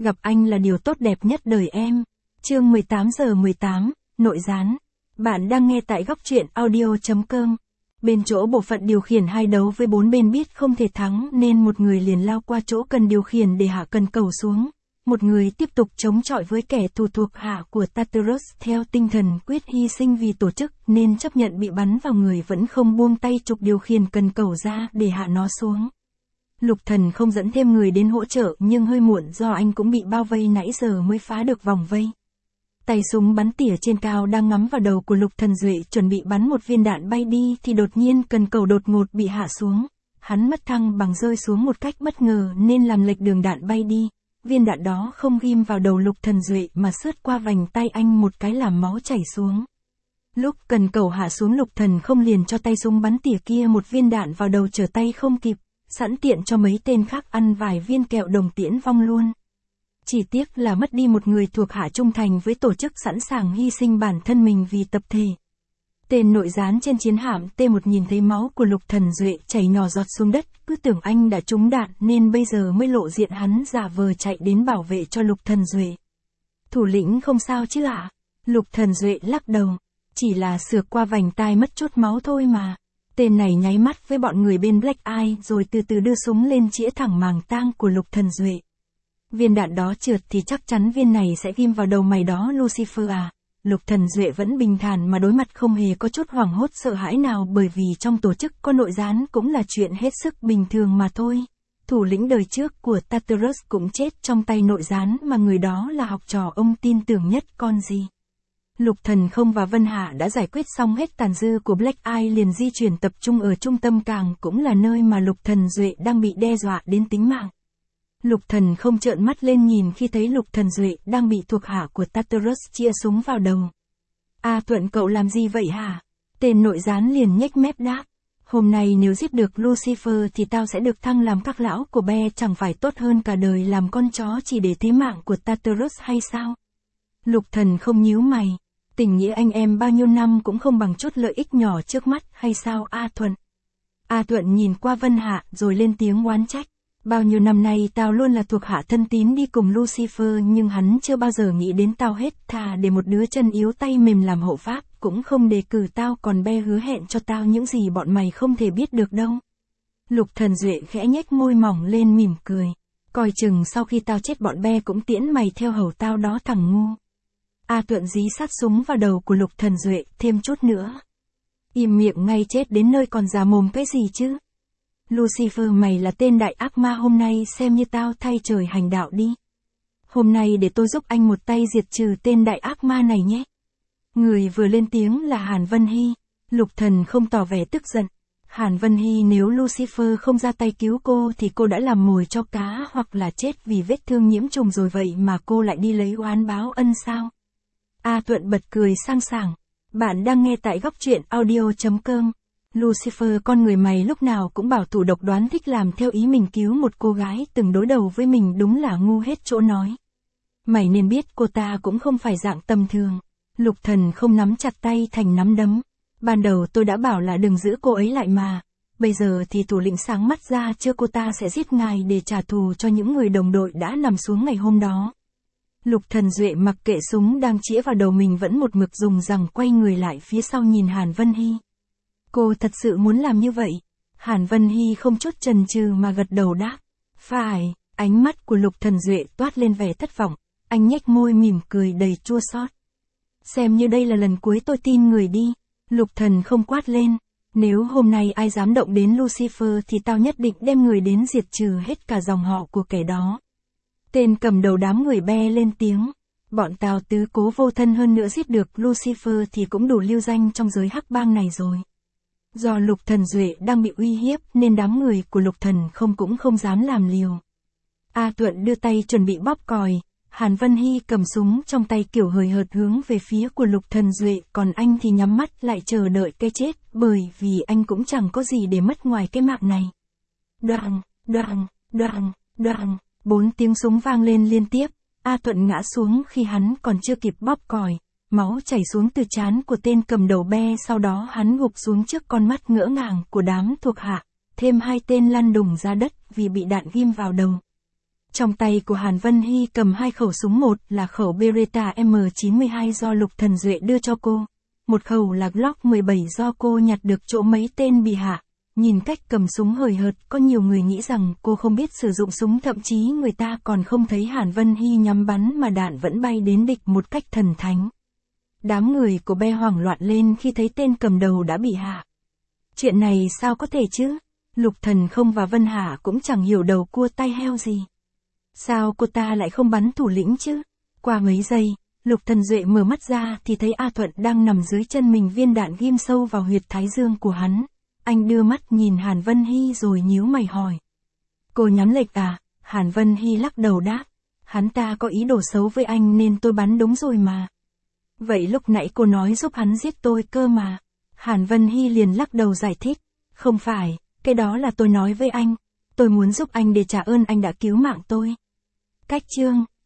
Gặp anh là điều tốt đẹp nhất đời em. Chương 18:18, nội gián. Bạn đang nghe tại góc truyện audio.com. Bên chỗ bộ phận điều khiển hai đấu với 4 bên biết không thể thắng nên một người liền lao qua chỗ cần điều khiển để hạ cần cầu xuống. Một người tiếp tục chống chọi với kẻ thù thuộc hạ của Tartarus theo tinh thần quyết hy sinh vì tổ chức nên chấp nhận bị bắn vào người vẫn không buông tay trục điều khiển cần cầu ra để hạ nó xuống. Lục Thần không dẫn thêm người đến hỗ trợ nhưng hơi muộn do anh cũng bị bao vây nãy giờ mới phá được vòng vây. Tay súng bắn tỉa trên cao đang ngắm vào đầu của Lục Thần Duệ chuẩn bị bắn một viên đạn bay đi thì đột nhiên cần cầu đột ngột bị hạ xuống. Hắn mất thăng bằng rơi xuống một cách bất ngờ nên làm lệch đường đạn bay đi. Viên đạn đó không ghim vào đầu Lục Thần Duệ mà sướt qua vành tay anh một cái làm máu chảy xuống. Lúc cần cầu hạ xuống Lục Thần không liền cho tay súng bắn tỉa kia một viên đạn vào đầu trở tay không kịp, sẵn tiện cho mấy tên khác ăn vài viên kẹo đồng tiễn vong luôn. Chỉ tiếc là mất đi một người thuộc hạ trung thành với tổ chức sẵn sàng hy sinh bản thân mình vì tập thể. Tên nội gián trên chiến hạm T1 nhìn thấy máu của Lục Thần Duệ chảy nhỏ giọt xuống đất, cứ tưởng anh đã trúng đạn nên bây giờ mới lộ diện hắn giả vờ chạy đến bảo vệ cho Lục Thần Duệ. Thủ lĩnh không sao chứ ạ? Lục Thần Duệ lắc đầu. Chỉ là xược qua vành tai mất chút máu thôi mà. Tên này nháy mắt với bọn người bên Black Eye rồi từ từ đưa súng lên chĩa thẳng màng tang của Lục Thần Duệ. Viên đạn đó trượt thì chắc chắn viên này sẽ ghim vào đầu mày đó Lucifer à. Lục Thần Duệ vẫn bình thản mà đối mặt không hề có chút hoảng hốt sợ hãi nào bởi vì trong tổ chức có nội gián cũng là chuyện hết sức bình thường mà thôi. Thủ lĩnh đời trước của Tartarus cũng chết trong tay nội gián mà người đó là học trò ông tin tưởng nhất con gì. Lục Thần Không và Vân Hạ đã giải quyết xong hết tàn dư của Black Eye liền di chuyển tập trung ở trung tâm cảng cũng là nơi mà Lục Thần Duệ đang bị đe dọa đến tính mạng. Lục Thần Không trợn mắt lên nhìn khi thấy Lục Thần Duệ đang bị thuộc hạ của Tartarus chĩa súng vào đầu. A Thuận cậu làm gì vậy hả? Tên nội gián liền nhếch mép đáp. Hôm nay nếu giết được Lucifer thì tao sẽ được thăng làm các lão của Be chẳng phải tốt hơn cả đời làm con chó chỉ để thế mạng của Tartarus hay sao? Lục Thần Không nhíu mày. Tình nghĩa anh em bao nhiêu năm cũng không bằng chút lợi ích nhỏ trước mắt hay sao A Thuận? A Thuận nhìn qua Vân Hạ rồi lên tiếng oán trách. Bao nhiêu năm nay tao luôn là thuộc hạ thân tín đi cùng Lucifer nhưng hắn chưa bao giờ nghĩ đến tao hết, thà để một đứa chân yếu tay mềm làm hộ pháp cũng không đề cử tao, còn Be hứa hẹn cho tao những gì bọn mày không thể biết được đâu. Lục Thần Duệ khẽ nhếch môi mỏng lên mỉm cười. Coi chừng sau khi tao chết bọn Be cũng tiễn mày theo hầu tao đó thằng ngu. A Thuận dí sát súng vào đầu của Lục Thần Duệ thêm chút nữa. Im miệng ngay chết đến nơi còn già mồm cái gì chứ? Lucifer mày là tên đại ác ma, hôm nay xem như tao thay trời hành đạo đi. Hôm nay để tôi giúp anh một tay diệt trừ tên đại ác ma này nhé. Người vừa lên tiếng là Hàn Vân Hy. Lục Thần Không tỏ vẻ tức giận. Hàn Vân Hy, nếu Lucifer không ra tay cứu cô thì cô đã làm mồi cho cá hoặc là chết vì vết thương nhiễm trùng rồi, vậy mà cô lại đi lấy oán báo ân sao? A Thuận bật cười sang sảng. Bạn đang nghe tại góc truyện audio.com. Lucifer, con người mày lúc nào cũng bảo thủ độc đoán, thích làm theo ý mình, cứu một cô gái từng đối đầu với mình đúng là ngu hết chỗ nói. Mày nên biết cô ta cũng không phải dạng tầm thường. Lục Thần Không nắm chặt tay thành nắm đấm. Ban đầu tôi đã bảo là đừng giữ cô ấy lại mà. Bây giờ thì thủ lĩnh sáng mắt ra chưa, cô ta sẽ giết ngài để trả thù cho những người đồng đội đã nằm xuống ngày hôm đó. Lục Thần Duệ mặc kệ súng đang chĩa vào đầu mình vẫn một mực dùng rằng quay người lại phía sau nhìn Hàn Vân Hy. Cô thật sự muốn làm như vậy? Hàn Vân Hy không chút chần chừ mà gật đầu đáp. Phải. Ánh mắt của Lục Thần Duệ toát lên vẻ thất vọng. Anh nhếch môi mỉm cười đầy chua xót. Xem như đây là lần cuối tôi tin người đi. Lục Thần Không quát lên. Nếu hôm nay ai dám động đến Lucifer thì tao nhất định đem người đến diệt trừ hết cả dòng họ của kẻ đó. Tên cầm đầu đám người Be lên tiếng. Bọn tao tứ cố vô thân, hơn nữa giết được Lucifer thì cũng đủ lưu danh trong giới hắc bang này rồi. Do Lục Thần Duệ đang bị uy hiếp nên đám người của Lục Thần Không cũng không dám làm liều. A Thuận đưa tay chuẩn bị bóp còi. Hàn Vân Hy cầm súng trong tay kiểu hời hợt hướng về phía của Lục Thần Duệ, còn anh thì nhắm mắt lại chờ đợi cái chết, bởi vì anh cũng chẳng có gì để mất ngoài cái mạng này. Đoàng, đoàng, đoàng, đoàng, 4 tiếng súng vang lên liên tiếp. A Thuận ngã xuống khi hắn còn chưa kịp bóp còi. Máu chảy xuống từ trán của tên cầm đầu Be, sau đó hắn gục xuống trước con mắt ngỡ ngàng của đám thuộc hạ, thêm 2 tên lăn đùng ra đất vì bị đạn ghim vào đầu. Trong tay của Hàn Vân Hy cầm 2 khẩu súng, một là khẩu Beretta M92 do Lục Thần Duệ đưa cho cô. Một khẩu là Glock 17 do cô nhặt được chỗ mấy tên bị hạ. Nhìn cách cầm súng hời hợt, có nhiều người nghĩ rằng cô không biết sử dụng súng, thậm chí người ta còn không thấy Hàn Vân Hy nhắm bắn mà đạn vẫn bay đến địch một cách thần thánh. Đám người của Be hoảng loạn lên khi thấy tên cầm đầu đã bị hạ. Chuyện này sao có thể chứ? Lục Thần Không và Vân Hạ cũng chẳng hiểu đầu cua tay heo gì. Sao cô ta lại không bắn thủ lĩnh chứ? Qua mấy giây, Lục Thần Duệ mở mắt ra thì thấy A Thuận đang nằm dưới chân mình, viên đạn ghim sâu vào huyệt thái dương của hắn. Anh đưa mắt nhìn Hàn Vân Hy rồi nhíu mày hỏi. Cô nhắm lệch à? Hàn Vân Hy lắc đầu đáp. Hắn ta có ý đồ xấu với anh nên tôi bắn đúng rồi mà. Vậy lúc nãy cô nói giúp hắn giết tôi cơ mà. Hàn Vân Hy liền lắc đầu giải thích. Không phải, cái đó là tôi nói với anh. Tôi muốn giúp anh để trả ơn anh đã cứu mạng tôi. Cách chương